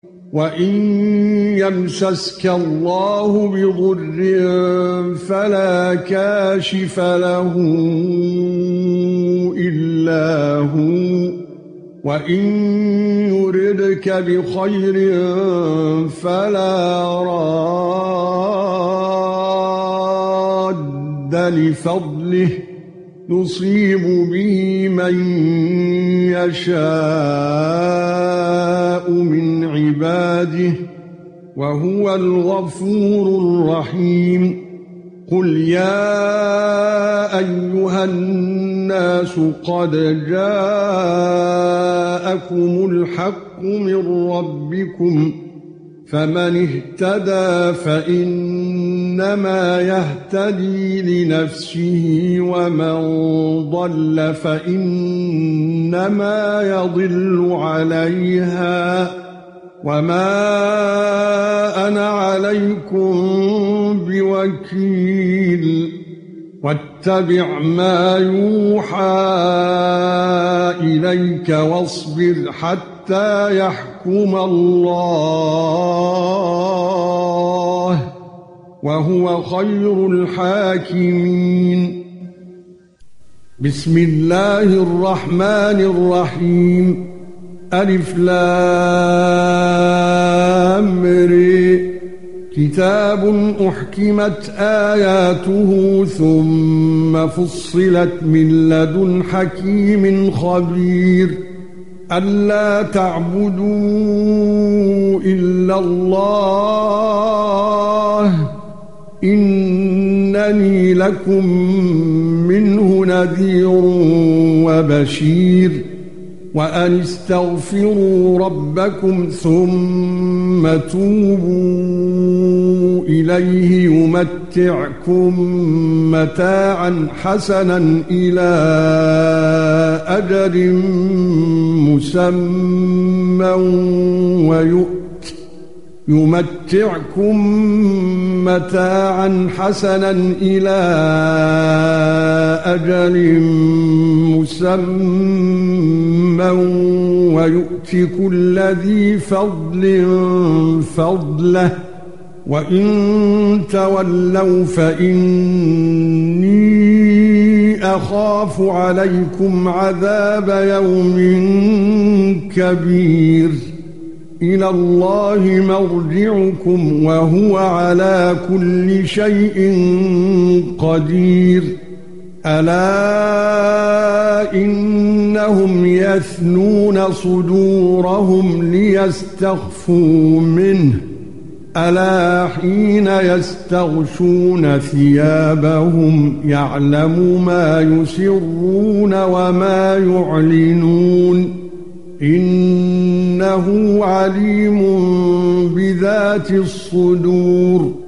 وَإِن يَمْسَسْكَ اللَّهُ بِضُرٍّ فَلَا كَاشِفَ لَهُ إِلَّا هُوَ وَإِن يُرِدْكَ بِخَيْرٍ فَلَا رَادَّ لِفَضْلِهِ يُصِيبُ بِهِ مَن يَشَاءُ مِنْ عِبَادِهِ وَهُوَ الْغَفُورُ الرَّحِيمُ قُلْ يَا أَيُّهَا النَّاسُ قَدْ جَاءَكُمُ الْحَقُّ مِنْ رَبِّكُمْ فَمَنِ اهْتَدَى فَإِنَّمَا يَهْتَدِي لِنَفْسِهِ وَمَنْ ضَلَّ فَإِنَّمَا يَضِلُّ عَلَيْهَا وَمَا أَنَا عَلَيْكُمْ بِوَكِيلٍ وَاتَّبِعْ مَا يُوحَى إِلَيْكَ وَاصْبِرْ حَتَّى يَحْكُمَ اللَّهُ وَهُوَ خَيْرُ الْحَاكِمِينَ بسم الله الرحمن الرحيم ألف لام ر كتاب أحكمت آياته ثم فصلت من لدن حكيم خبير ألا تعبدوا إلا الله إنني لكم منه نذير وبشير وأن استغفروا ربكم ثم توبوا إليه يمتعكم متاعا حسنا إلى أجل مسمى ويؤت كل ذي فضل فضله وإن تولوا فإني أخاف عليكم عذاب يوم كبير إلى الله مرجعكم وهو على كل شيء قدير ألا إنهم يثنون صدورهم ليستخفوا منه ألا حين يستغشون ثيابهم يعلم ما يسرون وما يعلنون إنه عليم بذات الصدور